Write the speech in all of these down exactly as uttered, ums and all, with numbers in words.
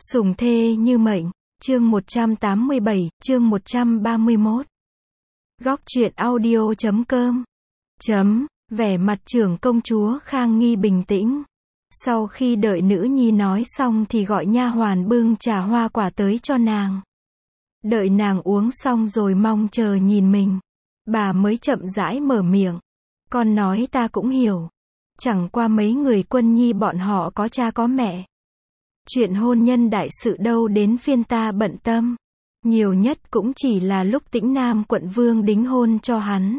Sủng thê như mệnh, chương một trăm tám mươi bảy, chương một trăm ba mươi mốt. Góc truyện audio chấm com. Chấm, vẻ mặt trưởng công chúa Khang Nghi bình tĩnh. Sau khi đợi nữ nhi nói xong thì gọi nha hoàn bưng trà hoa quả tới cho nàng. Đợi nàng uống xong rồi mong chờ nhìn mình. Bà mới chậm rãi mở miệng. Con nói ta cũng hiểu. Chẳng qua mấy người Quân Nhi bọn họ có cha có mẹ. Chuyện hôn nhân đại sự đâu đến phiên ta bận tâm. Nhiều nhất cũng chỉ là lúc Tĩnh Nam quận vương đính hôn cho hắn.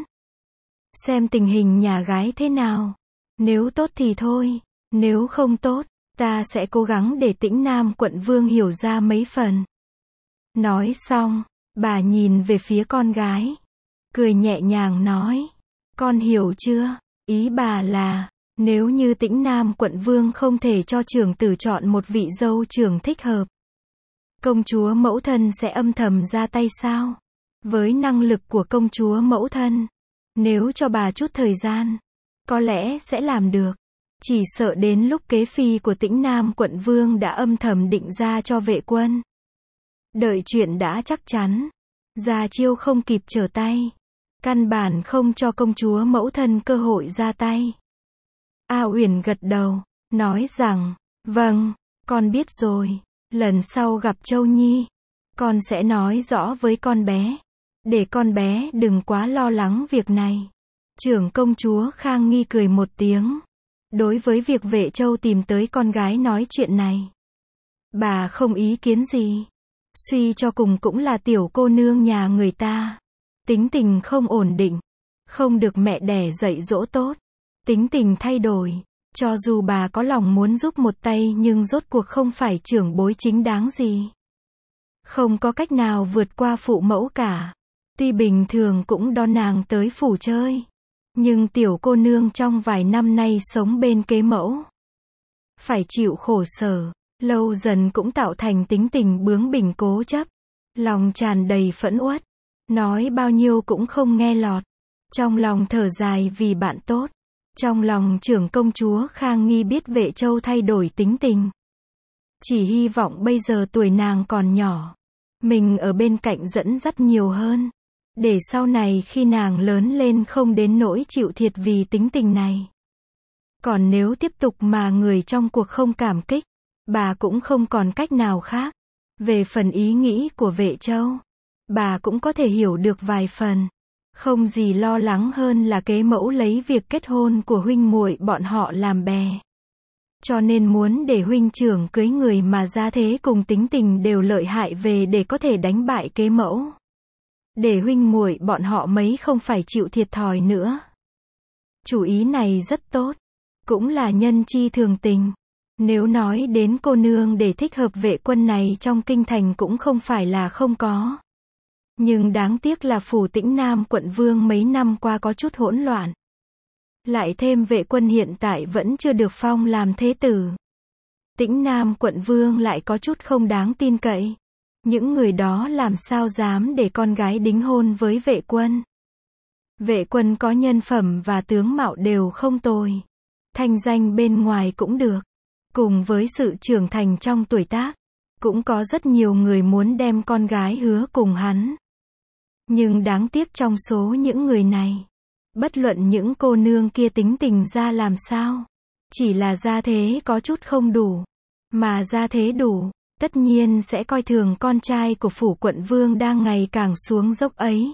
Xem tình hình nhà gái thế nào. Nếu tốt thì thôi. Nếu không tốt, ta sẽ cố gắng để Tĩnh Nam quận vương hiểu ra mấy phần. Nói xong, bà nhìn về phía con gái. Cười nhẹ nhàng nói. Con hiểu chưa? Ý bà là, nếu như Tĩnh Nam quận vương không thể cho trưởng tử chọn một vị dâu trưởng thích hợp, công chúa mẫu thân sẽ âm thầm ra tay sao? Với năng lực của công chúa mẫu thân, nếu cho bà chút thời gian, có lẽ sẽ làm được. Chỉ sợ đến lúc kế phi của Tĩnh Nam quận vương đã âm thầm định ra cho Vệ Quân. Đợi chuyện đã chắc chắn, ra chiêu không kịp trở tay. Căn bản không cho công chúa mẫu thân cơ hội ra tay. A Uyển gật đầu, nói rằng, vâng, con biết rồi, lần sau gặp Châu Nhi, con sẽ nói rõ với con bé, để con bé đừng quá lo lắng việc này. Trưởng công chúa Khang Nghi cười một tiếng. Đối với việc Vệ Châu tìm tới con gái nói chuyện này, bà không ý kiến gì. Suy cho cùng cũng là tiểu cô nương nhà người ta. Tính tình không ổn định, không được mẹ đẻ dạy dỗ tốt, tính tình thay đổi, cho dù bà có lòng muốn giúp một tay nhưng rốt cuộc không phải trưởng bối chính đáng gì. Không có cách nào vượt qua phụ mẫu cả. Tuy bình thường cũng đón nàng tới phủ chơi, nhưng tiểu cô nương trong vài năm nay sống bên kế mẫu, phải chịu khổ sở, lâu dần cũng tạo thành tính tình bướng bỉnh cố chấp, lòng tràn đầy phẫn uất. Nói bao nhiêu cũng không nghe lọt. Trong lòng thở dài vì bạn tốt. Trong lòng trưởng công chúa Khang Nghi biết Vệ Châu thay đổi tính tình. Chỉ hy vọng bây giờ tuổi nàng còn nhỏ, mình ở bên cạnh dẫn dắt nhiều hơn. Để sau này khi nàng lớn lên không đến nỗi chịu thiệt vì tính tình này. Còn nếu tiếp tục mà người trong cuộc không cảm kích, bà cũng không còn cách nào khác. Về phần ý nghĩ của Vệ Châu, bà cũng có thể hiểu được vài phần. Không gì lo lắng hơn là kế mẫu lấy việc kết hôn của huynh muội bọn họ làm bè. Cho nên muốn để huynh trưởng cưới người mà gia thế cùng tính tình đều lợi hại về để có thể đánh bại kế mẫu. Để huynh muội bọn họ mấy không phải chịu thiệt thòi nữa. Chủ ý này rất tốt. Cũng là nhân chi thường tình. Nếu nói đến cô nương để thích hợp Vệ Quân này trong kinh thành cũng không phải là không có. Nhưng đáng tiếc là phủ Tĩnh Nam quận vương mấy năm qua có chút hỗn loạn. Lại thêm Vệ Quân hiện tại vẫn chưa được phong làm thế tử. Tĩnh Nam quận vương lại có chút không đáng tin cậy. Những người đó làm sao dám để con gái đính hôn với Vệ Quân. Vệ Quân có nhân phẩm và tướng mạo đều không tồi. Thanh danh bên ngoài cũng được. Cùng với sự trưởng thành trong tuổi tác, cũng có rất nhiều người muốn đem con gái hứa cùng hắn. Nhưng đáng tiếc trong số những người này, bất luận những cô nương kia tính tình ra làm sao, chỉ là gia thế có chút không đủ, mà gia thế đủ, tất nhiên sẽ coi thường con trai của phủ quận vương đang ngày càng xuống dốc ấy.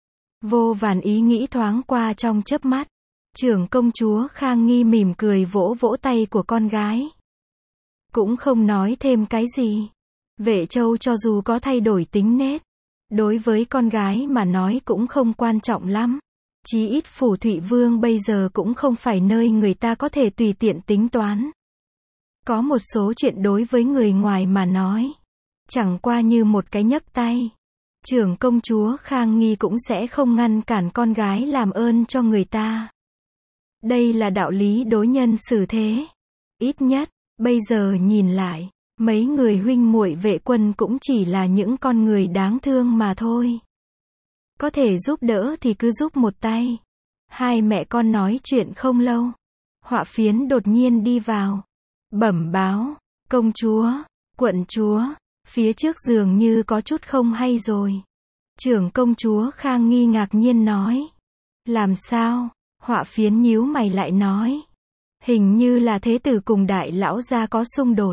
Vô vàn ý nghĩ thoáng qua trong chớp mắt, trưởng công chúa Khang Nghi mỉm cười vỗ vỗ tay của con gái. Cũng không nói thêm cái gì. Vệ Châu cho dù có thay đổi tính nết, đối với con gái mà nói cũng không quan trọng lắm. Chí ít phủ Thụy Vương bây giờ cũng không phải nơi người ta có thể tùy tiện tính toán. Có một số chuyện đối với người ngoài mà nói, chẳng qua như một cái nhấc tay. Trưởng công chúa Khang Nghi cũng sẽ không ngăn cản con gái làm ơn cho người ta. Đây là đạo lý đối nhân xử thế. Ít nhất, bây giờ nhìn lại, mấy người huynh muội Vệ Quân cũng chỉ là những con người đáng thương mà thôi. Có thể giúp đỡ thì cứ giúp một tay. Hai mẹ con nói chuyện không lâu, Họa Phiến đột nhiên đi vào, bẩm báo, công chúa, Quận chúa, phía trước dường như có chút không hay rồi. Trưởng công chúa Khang Nghi ngạc nhiên nói. Làm sao? Họa phiến nhíu mày lại nói. Hình như là thế tử cùng đại lão gia có xung đột.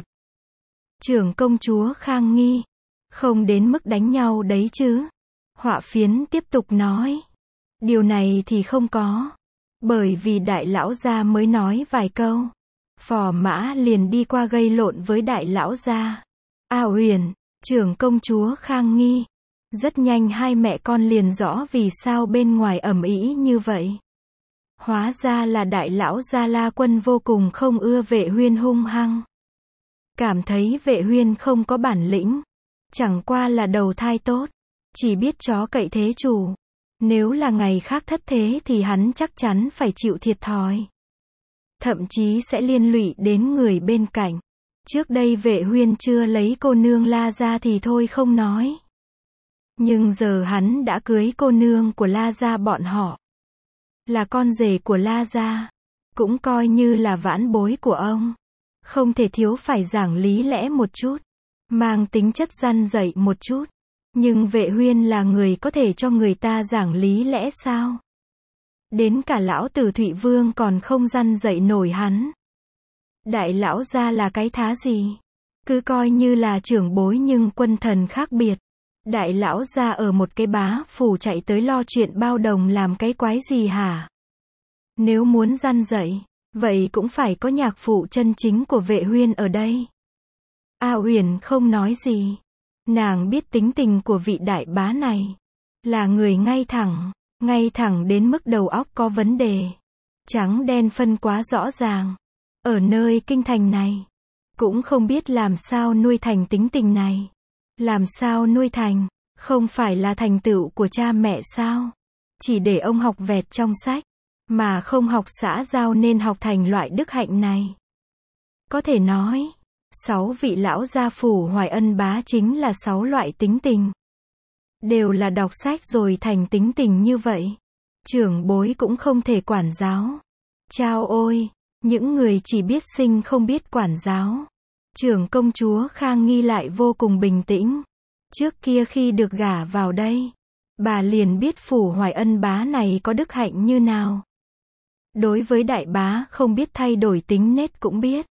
Trưởng công chúa Khang Nghi. Không đến mức đánh nhau đấy chứ. Họa phiến tiếp tục nói. Điều này thì không có. Bởi vì đại lão gia mới nói vài câu. Phò mã liền đi qua gây lộn với đại lão gia. A Uyển, trưởng công chúa Khang Nghi. Rất nhanh hai mẹ con liền rõ vì sao bên ngoài ầm ĩ như vậy. Hóa ra là đại lão gia La Quân vô cùng không ưa Vệ Huyên hung hăng. Cảm thấy Vệ Huyên không có bản lĩnh. Chẳng qua là đầu thai tốt. Chỉ biết chó cậy thế chủ. Nếu là ngày khác thất thế thì hắn chắc chắn phải chịu thiệt thòi. Thậm chí sẽ liên lụy đến người bên cạnh. Trước đây Vệ Huyên chưa lấy cô nương La gia thì thôi không nói. Nhưng giờ hắn đã cưới cô nương của La gia bọn họ. Là con rể của La gia. Cũng coi như là vãn bối của ông. Không thể thiếu phải giảng lý lẽ một chút. Mang tính chất răn dạy một chút. Nhưng Vệ Huyên là người có thể cho người ta giảng lý lẽ sao? Đến cả lão tử Thụy Vương còn không răn dạy nổi hắn. Đại lão gia là cái thá gì? Cứ coi như là trưởng bối nhưng quân thần khác biệt. Đại lão gia ở một cái bá phủ chạy tới lo chuyện bao đồng làm cái quái gì hả? Nếu muốn răn dạy, vậy cũng phải có nhạc phụ chân chính của Vệ Huyên ở đây. A Uyển không nói gì. Nàng biết tính tình của vị đại bá này. Là người ngay thẳng. Ngay thẳng đến mức đầu óc có vấn đề. Trắng đen phân quá rõ ràng. Ở nơi kinh thành này. Cũng không biết làm sao nuôi thành tính tình này. Làm sao nuôi thành. Không phải là thành tựu của cha mẹ sao. Chỉ để ông học vẹt trong sách. Mà không học xã giao nên học thành loại đức hạnh này. Có thể nói. Sáu vị lão gia phủ Hoài Ân bá chính là sáu loại tính tình. Đều là đọc sách rồi thành tính tình như vậy. Trưởng bối cũng không thể quản giáo. Chao ôi, những người chỉ biết sinh không biết quản giáo. Trưởng công chúa Khang Nghi lại vô cùng bình tĩnh. Trước kia khi được gả vào đây, bà liền biết phủ Hoài Ân bá này có đức hạnh như nào. Đối với đại bá không biết thay đổi tính nết cũng biết.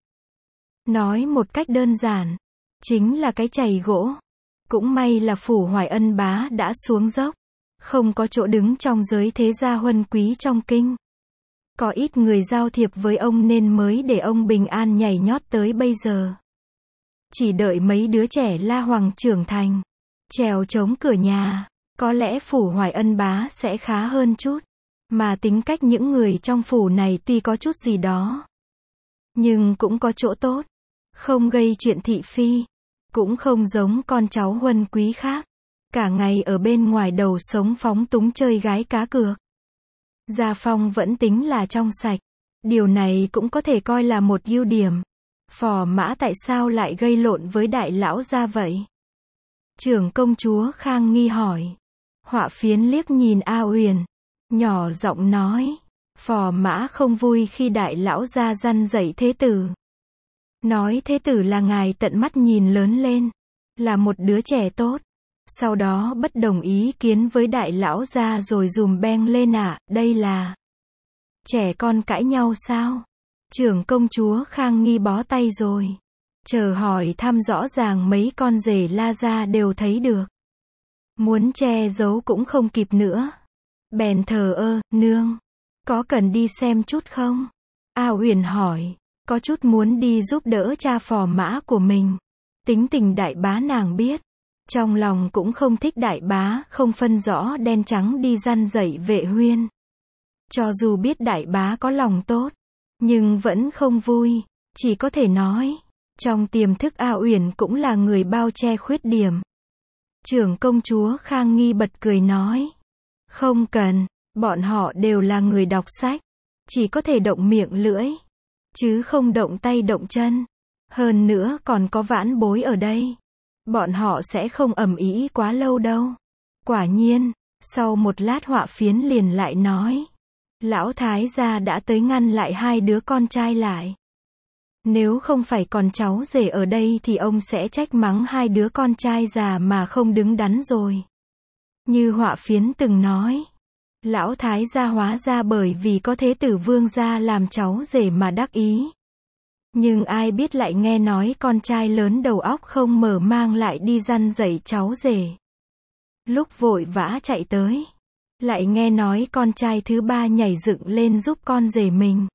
Nói một cách đơn giản, chính là cái chày gỗ. Cũng may là phủ Hoài Ân bá đã xuống dốc. Không có chỗ đứng trong giới thế gia huân quý trong kinh. Có ít người giao thiệp với ông nên mới để ông bình an nhảy nhót tới bây giờ. Chỉ đợi mấy đứa trẻ La Hoàng trưởng thành. Trèo trống cửa nhà. Có lẽ phủ Hoài Ân bá sẽ khá hơn chút. Mà tính cách những người trong phủ này tuy có chút gì đó. Nhưng cũng có chỗ tốt. Không gây chuyện thị phi. Cũng không giống con cháu huân quý khác. Cả ngày ở bên ngoài đầu sống phóng túng chơi gái cá cược. Gia phong vẫn tính là trong sạch. Điều này cũng có thể coi là một ưu điểm. Phò mã tại sao lại gây lộn với đại lão gia vậy? Trưởng công chúa Khang Nghi hỏi. Họa phiến liếc nhìn A Uyển. Nhỏ giọng nói. Phò mã không vui khi đại lão gia răn dạy thế tử. Nói thế tử là ngài tận mắt nhìn lớn lên. Là một đứa trẻ tốt. Sau đó bất đồng ý kiến với đại lão gia rồi dùm beng lên ạ, à, đây là trẻ con cãi nhau sao? Trưởng công chúa Khang Nghi bó tay rồi. Chờ hỏi thăm rõ ràng mấy con rể La gia đều thấy được. Muốn che giấu cũng không kịp nữa. Bèn thờ ơ, nương. Có cần đi xem chút không? A Uyển hỏi. Có chút muốn đi giúp đỡ cha phò mã của mình. Tính tình đại bá nàng biết. Trong lòng cũng không thích đại bá, không phân rõ đen trắng đi răn dạy Vệ Huyên. Cho dù biết đại bá có lòng tốt, nhưng vẫn không vui, chỉ có thể nói. Trong tiềm thức A Uyển cũng là người bao che khuyết điểm. Trưởng công chúa Khang Nghi bật cười nói. Không cần, bọn họ đều là người đọc sách. Chỉ có thể động miệng lưỡi. Chứ không động tay động chân. Hơn nữa còn có vãn bối ở đây. Bọn họ sẽ không ầm ĩ quá lâu đâu. Quả nhiên, sau một lát họa phiến liền lại nói. Lão thái gia đã tới ngăn lại hai đứa con trai lại. Nếu không phải còn cháu rể ở đây thì ông sẽ trách mắng hai đứa con trai già mà không đứng đắn rồi. Như họa phiến từng nói, lão thái gia hóa ra bởi vì có thế tử vương gia làm cháu rể mà đắc ý. Nhưng ai biết lại nghe nói con trai lớn đầu óc không mở mang lại đi răn dạy cháu rể. Lúc vội vã chạy tới, lại nghe nói con trai thứ ba nhảy dựng lên giúp con rể mình.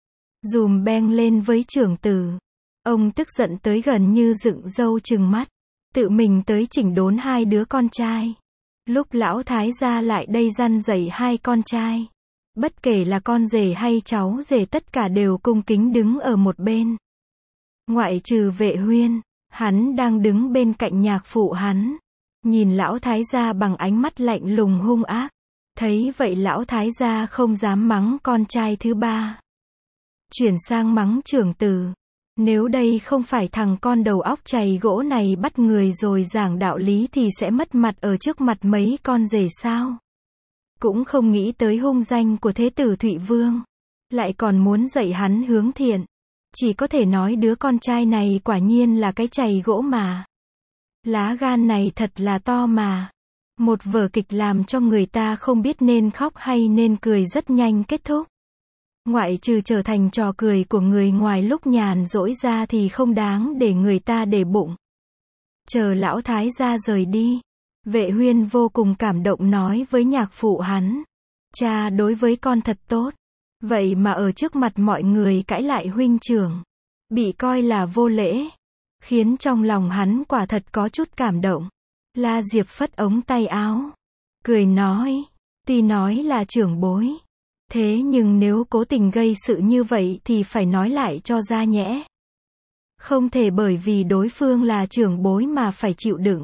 Dùm beng lên với trưởng tử. Ông tức giận tới gần như dựng râu trừng mắt. Tự mình tới chỉnh đốn hai đứa con trai. Lúc lão thái gia lại đây răn dạy hai con trai. Bất kể là con rể hay cháu rể tất cả đều cung kính đứng ở một bên. Ngoại trừ Vệ Huyên, hắn đang đứng bên cạnh nhạc phụ hắn. Nhìn lão thái gia bằng ánh mắt lạnh lùng hung ác. Thấy vậy lão thái gia không dám mắng con trai thứ ba. Chuyển sang mắng trưởng tử. Nếu đây không phải thằng con đầu óc chày gỗ này bắt người rồi giảng đạo lý thì sẽ mất mặt ở trước mặt mấy con rể sao? Cũng không nghĩ tới hung danh của thế tử Thụy Vương. Lại còn muốn dạy hắn hướng thiện. Chỉ có thể nói đứa con trai này quả nhiên là cái chày gỗ mà. Lá gan này thật là to mà. Một vở kịch làm cho người ta không biết nên khóc hay nên cười rất nhanh kết thúc. Ngoại trừ trở thành trò cười của người ngoài lúc nhàn rỗi ra thì không đáng để người ta để bụng. Chờ lão thái gia rời đi, Vệ Huyên vô cùng cảm động nói với nhạc phụ hắn. Cha đối với con thật tốt. Vậy mà ở trước mặt mọi người cãi lại huynh trưởng. Bị coi là vô lễ. Khiến trong lòng hắn quả thật có chút cảm động. La Diệp phất ống tay áo. Cười nói. Tuy nói là trưởng bối. Thế nhưng nếu cố tình gây sự như vậy thì phải nói lại cho ra nhẽ. Không thể bởi vì đối phương là trưởng bối mà phải chịu đựng.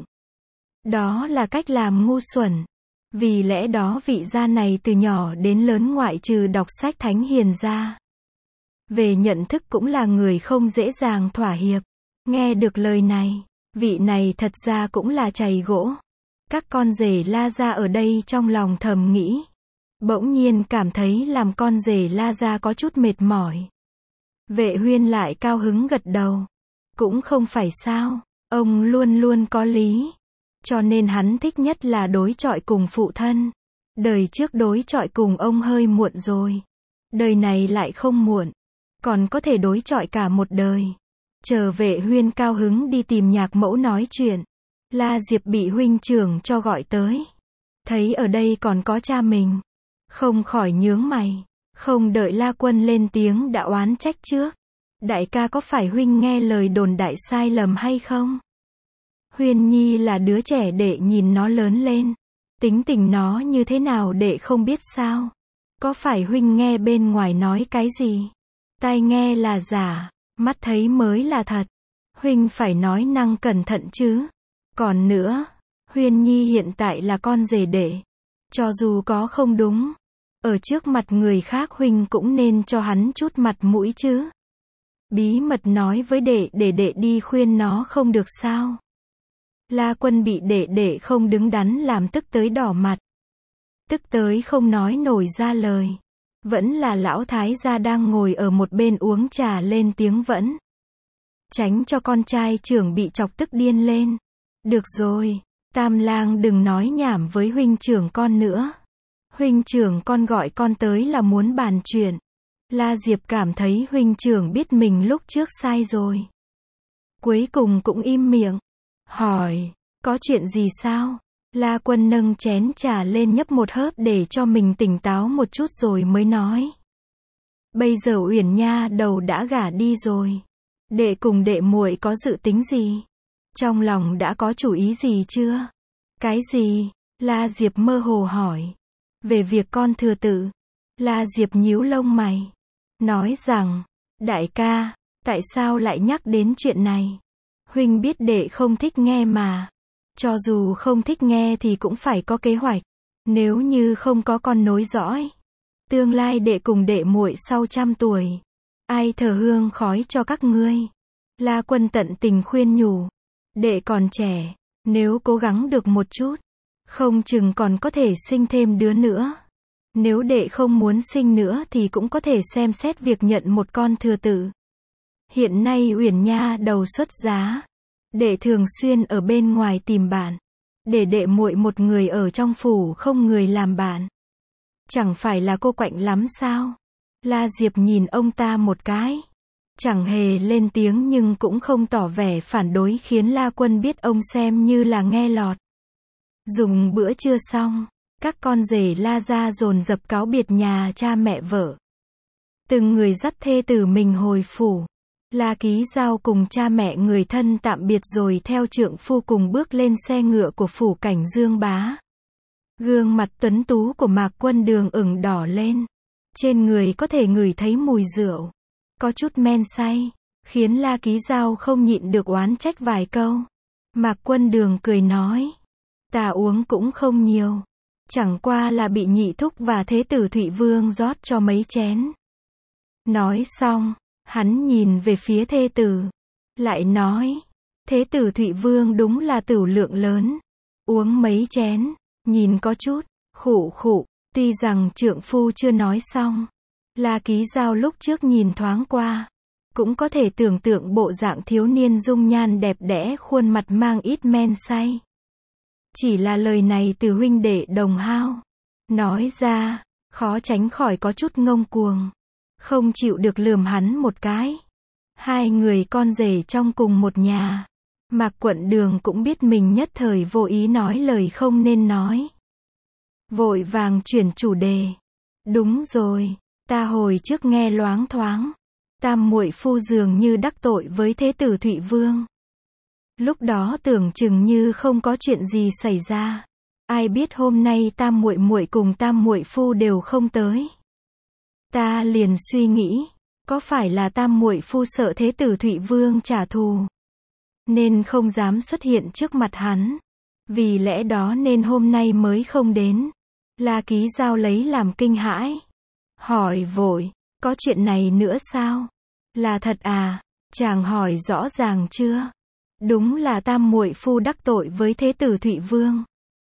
Đó là cách làm ngu xuẩn. Vì lẽ đó vị gia này từ nhỏ đến lớn ngoại trừ đọc sách thánh hiền ra. Về nhận thức cũng là người không dễ dàng thỏa hiệp. Nghe được lời này, vị này thật ra cũng là chày gỗ. Các con rể La gia ở đây trong lòng thầm nghĩ. Bỗng nhiên cảm thấy làm con rể La gia có chút mệt mỏi. Vệ Huyên lại cao hứng gật đầu. Cũng không phải sao, ông luôn luôn có lý. Cho nên hắn thích nhất là đối chọi cùng phụ thân. Đời trước đối chọi cùng ông hơi muộn rồi. Đời này lại không muộn. Còn có thể đối chọi cả một đời. Chờ Vệ Huyên cao hứng đi tìm nhạc mẫu nói chuyện. La Diệp bị huynh trưởng cho gọi tới. Thấy ở đây còn có cha mình. Không khỏi nhướng mày. Không đợi La Quân lên tiếng đã oán trách trước. Đại ca có phải huynh nghe lời đồn đại sai lầm hay không? Huyên Nhi là đứa trẻ đệ nhìn nó lớn lên. Tính tình nó như thế nào đệ không biết sao? Có phải huynh nghe bên ngoài nói cái gì? Tai nghe là giả, mắt thấy mới là thật. Huynh phải nói năng cẩn thận chứ. Còn nữa, Huyên Nhi hiện tại là con rể đệ. Cho dù có không đúng, ở trước mặt người khác huynh cũng nên cho hắn chút mặt mũi chứ. Bí mật nói với đệ để đệ đi khuyên nó không được sao? La Quân bị đệ đệ không đứng đắn làm tức tới đỏ mặt. Tức tới không nói nổi ra lời. Vẫn là lão thái gia đang ngồi ở một bên uống trà lên tiếng vẫn. Tránh cho con trai trưởng bị chọc tức điên lên. Được rồi, Tam Lang đừng nói nhảm với huynh trưởng con nữa. Huynh trưởng con gọi con tới là muốn bàn chuyện. La Diệp cảm thấy huynh trưởng biết mình lúc trước sai rồi. Cuối cùng cũng im miệng. Hỏi, có chuyện gì sao? La Quân nâng chén trà lên nhấp một hớp để cho mình tỉnh táo một chút rồi mới nói. Bây giờ Uyển Nha đầu đã gả đi rồi. Đệ cùng đệ muội có dự tính gì? Trong lòng đã có chủ ý gì chưa? Cái gì? La Diệp mơ hồ hỏi. Về việc con thừa tự. La Diệp nhíu lông mày. Nói rằng, đại ca, tại sao lại nhắc đến chuyện này? Huynh biết đệ không thích nghe mà. Cho dù không thích nghe thì cũng phải có kế hoạch. Nếu như không có con nối dõi, tương lai đệ cùng đệ muội sau trăm tuổi, ai thờ hương khói cho các ngươi? La Quân tận tình khuyên nhủ. Đệ còn trẻ, nếu cố gắng được một chút, không chừng còn có thể sinh thêm đứa nữa. Nếu đệ không muốn sinh nữa thì cũng có thể xem xét việc nhận một con thừa tự. Hiện nay Uyển Nha đầu xuất giá, đệ thường xuyên ở bên ngoài tìm bạn, để đệ muội một người ở trong phủ không người làm bạn. Chẳng phải là cô quạnh lắm sao? La Diệp nhìn ông ta một cái, chẳng hề lên tiếng nhưng cũng không tỏ vẻ phản đối khiến La Quân biết ông xem như là nghe lọt. Dùng bữa trưa xong, các con rể La gia dồn dập cáo biệt nhà cha mẹ vợ. Từng người dắt thê tử mình hồi phủ. La Ký Giao cùng cha mẹ người thân tạm biệt rồi theo trượng phu cùng bước lên xe ngựa của phủ Cảnh Dương Bá. Gương mặt tuấn tú của Mạc Quân Đường ửng đỏ lên. Trên người có thể ngửi thấy mùi rượu. Có chút men say, khiến La Ký Giao không nhịn được oán trách vài câu. Mạc Quân Đường cười nói, ta uống cũng không nhiều. Chẳng qua là bị nhị thúc và thế tử Thụy Vương rót cho mấy chén. Nói xong, hắn nhìn về phía thê tử. Lại nói, thế tử Thụy Vương đúng là tửu lượng lớn. Uống mấy chén, nhìn có chút, khụ khụ. Tuy rằng trượng phu chưa nói xong, La Ký Giao lúc trước nhìn thoáng qua, cũng có thể tưởng tượng bộ dạng thiếu niên dung nhan đẹp đẽ khuôn mặt mang ít men say. Chỉ là lời này từ huynh đệ Đồng Hao nói ra, khó tránh khỏi có chút ngông cuồng, không chịu được lườm hắn một cái. Hai người con rể trong cùng một nhà, Mạc Quận Đường cũng biết mình nhất thời vô ý nói lời không nên nói. Vội vàng chuyển chủ đề. Đúng rồi, ta hồi trước nghe loáng thoáng, tam muội phu dường như đắc tội với thế tử Thụy Vương. Lúc đó tưởng chừng như không có chuyện gì xảy ra. Ai biết hôm nay tam muội muội cùng tam muội phu đều không tới. Ta liền suy nghĩ, có phải là tam muội phu sợ thế tử Thụy Vương trả thù, nên không dám xuất hiện trước mặt hắn. Vì lẽ đó nên hôm nay mới không đến. La Ký Giao lấy làm kinh hãi. Hỏi vội, có chuyện này nữa sao? Là thật à? Chàng hỏi rõ ràng chưa? Đúng là tam muội phu đắc tội với thế tử Thụy Vương.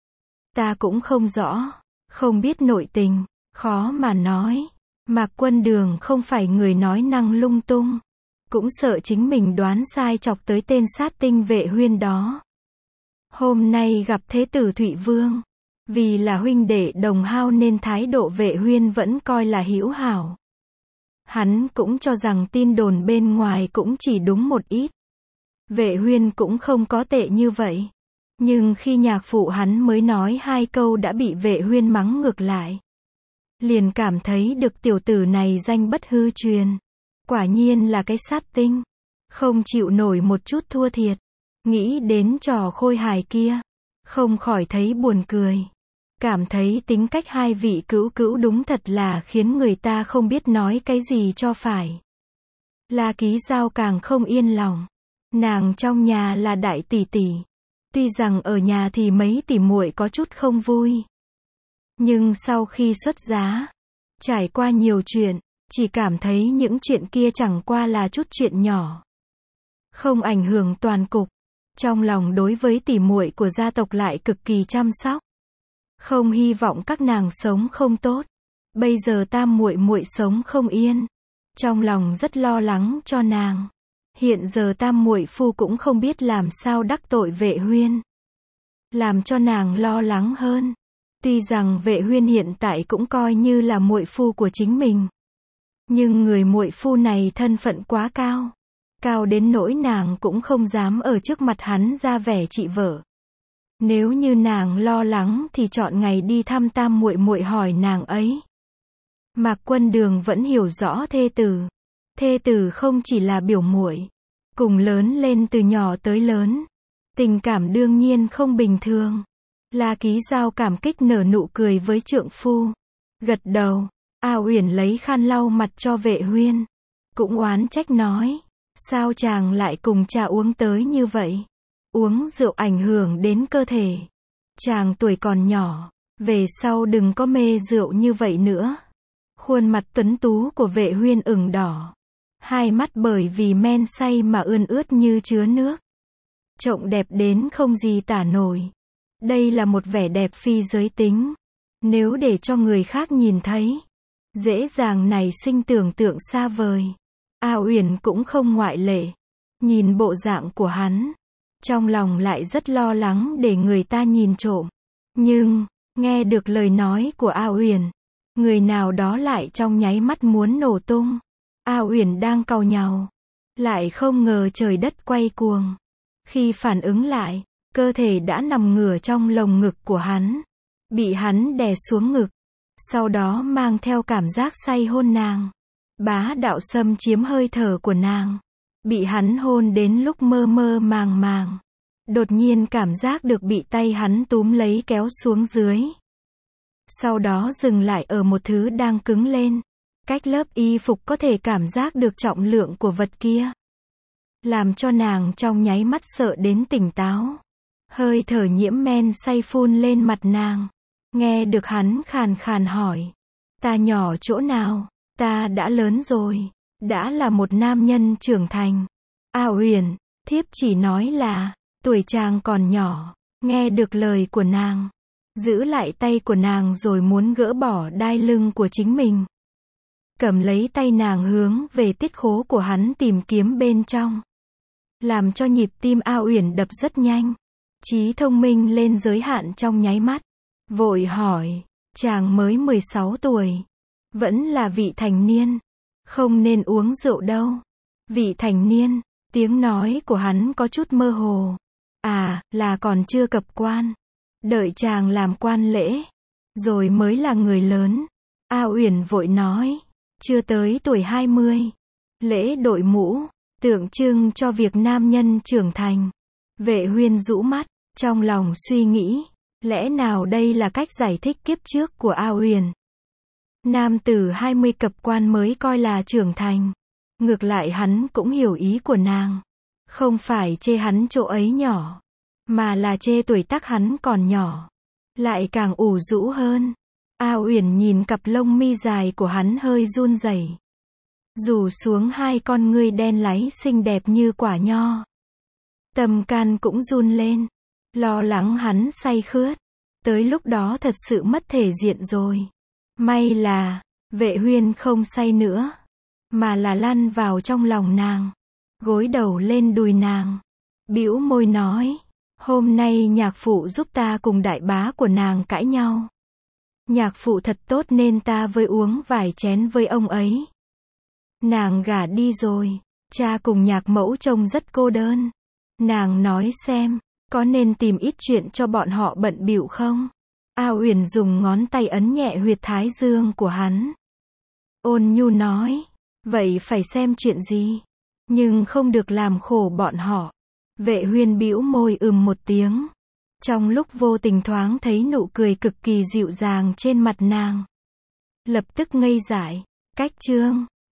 Ta cũng không rõ, không biết nội tình, khó mà nói. Mạc Quân Đường không phải người nói năng lung tung, cũng sợ chính mình đoán sai chọc tới tên sát tinh Vệ Huyên đó. Hôm nay gặp thế tử Thụy Vương, vì là huynh đệ Đồng Hao nên thái độ Vệ Huyên vẫn coi là hữu hảo. Hắn cũng cho rằng tin đồn bên ngoài cũng chỉ đúng một ít. Vệ Huyên cũng không có tệ như vậy. Nhưng khi nhạc phụ hắn mới nói hai câu đã bị Vệ Huyên mắng ngược lại. Liền cảm thấy được tiểu tử này danh bất hư truyền. Quả nhiên là cái sát tinh. Không chịu nổi một chút thua thiệt. Nghĩ đến trò khôi hài kia, không khỏi thấy buồn cười. Cảm thấy tính cách hai vị cữu cữu đúng thật là khiến người ta không biết nói cái gì cho phải. La Ký Giao càng không yên lòng. Nàng trong nhà là đại tỷ tỷ. Tuy rằng ở nhà thì mấy tỷ muội có chút không vui. Nhưng sau khi xuất giá, trải qua nhiều chuyện, chỉ cảm thấy những chuyện kia chẳng qua là chút chuyện nhỏ. Không ảnh hưởng toàn cục. Trong lòng đối với tỷ muội của gia tộc lại cực kỳ chăm sóc. Không hy vọng các nàng sống không tốt. Bây giờ tam muội muội sống không yên. Trong lòng rất lo lắng cho nàng. Hiện giờ tam muội phu cũng không biết làm sao đắc tội Vệ Huyên. Làm cho nàng lo lắng hơn. Tuy rằng Vệ Huyên hiện tại cũng coi như là muội phu của chính mình. Nhưng người muội phu này thân phận quá cao. Cao đến nỗi nàng cũng không dám ở trước mặt hắn ra vẻ chị vợ. Nếu như nàng lo lắng thì chọn ngày đi thăm tam muội muội hỏi nàng ấy. Mạc Quân Đường vẫn hiểu rõ thê tử. Thê tử không chỉ là biểu muội, cùng lớn lên từ nhỏ tới lớn. Tình cảm đương nhiên không bình thường. La Ký Giao cảm kích nở nụ cười với trượng phu. Gật đầu. A Uyển lấy khăn lau mặt cho Vệ Huyên. Cũng oán trách nói. Sao chàng lại cùng cha uống tới như vậy? Uống rượu ảnh hưởng đến cơ thể. Chàng tuổi còn nhỏ. Về sau đừng có mê rượu như vậy nữa. Khuôn mặt tuấn tú của Vệ Huyên ửng đỏ. Hai mắt bởi vì men say mà ươn ướt như chứa nước. Trông đẹp đến không gì tả nổi. Đây là một vẻ đẹp phi giới tính. Nếu để cho người khác nhìn thấy, dễ dàng nảy sinh tưởng tượng xa vời. A Uyển cũng không ngoại lệ. Nhìn bộ dạng của hắn, trong lòng lại rất lo lắng để người ta nhìn trộm. Nhưng, nghe được lời nói của A Uyển, người nào đó lại trong nháy mắt muốn nổ tung. A Uyển đang cau nhàu, lại không ngờ trời đất quay cuồng. Khi phản ứng lại, cơ thể đã nằm ngửa trong lồng ngực của hắn, bị hắn đè xuống ngực, sau đó mang theo cảm giác say hôn nàng. Bá đạo xâm chiếm hơi thở của nàng, bị hắn hôn đến lúc mơ mơ màng màng. Đột nhiên cảm giác được bị tay hắn túm lấy kéo xuống dưới. Sau đó dừng lại ở một thứ đang cứng lên. Cách lớp y phục có thể cảm giác được trọng lượng của vật kia. Làm cho nàng trong nháy mắt sợ đến tỉnh táo. Hơi thở nhiễm men say phun lên mặt nàng. Nghe được hắn khàn khàn hỏi. Ta nhỏ chỗ nào? Ta đã lớn rồi. Đã là một nam nhân trưởng thành. A Uyển, thiếp chỉ nói là, tuổi chàng còn nhỏ. Nghe được lời của nàng, giữ lại tay của nàng rồi muốn gỡ bỏ đai lưng của chính mình. Cầm lấy tay nàng hướng về tiết khố của hắn tìm kiếm bên trong. Làm cho nhịp tim A Uyển đập rất nhanh. Trí thông minh lên giới hạn trong nháy mắt. Vội hỏi, chàng mới mười sáu tuổi. Vẫn là vị thành niên. Không nên uống rượu đâu. Vị thành niên, tiếng nói của hắn có chút mơ hồ. À, là còn chưa cập quan. Đợi chàng làm quan lễ, rồi mới là người lớn. A Uyển vội nói, chưa tới tuổi hai mươi. Lễ đội mũ, tượng trưng cho việc nam nhân trưởng thành. Vệ Huyên rũ mắt, trong lòng suy nghĩ, lẽ nào đây là cách giải thích kiếp trước của A Uyển. Nam tử hai mươi cập quan mới coi là trưởng thành. Ngược lại hắn cũng hiểu ý của nàng. Không phải chê hắn chỗ ấy nhỏ, mà là chê tuổi tác hắn còn nhỏ. Lại càng ủ rũ hơn. A Uyển nhìn cặp lông mi dài của hắn hơi run rẩy. Rủ xuống hai con ngươi đen láy xinh đẹp như quả nho. Tâm can cũng run lên. Lo lắng hắn say khướt. Tới lúc đó thật sự mất thể diện rồi. May là, Vệ Huyên không say nữa. Mà là lăn vào trong lòng nàng. Gối đầu lên đùi nàng. Bĩu môi nói. Hôm nay nhạc phụ giúp ta cùng đại bá của nàng cãi nhau. Nhạc phụ thật tốt nên ta với uống vài chén với ông ấy. Nàng gả đi rồi. Cha cùng nhạc mẫu trông rất cô đơn. Nàng nói xem, có nên tìm ít chuyện cho bọn họ bận bịu không? A Uyển dùng ngón tay ấn nhẹ huyệt thái dương của hắn. Ôn nhu nói. Vậy phải xem chuyện gì? Nhưng không được làm khổ bọn họ. Vệ Huyên bĩu môi ừm một tiếng. Trong lúc vô tình thoáng thấy nụ cười cực kỳ dịu dàng trên mặt nàng. Lập tức ngây dại. Cách chương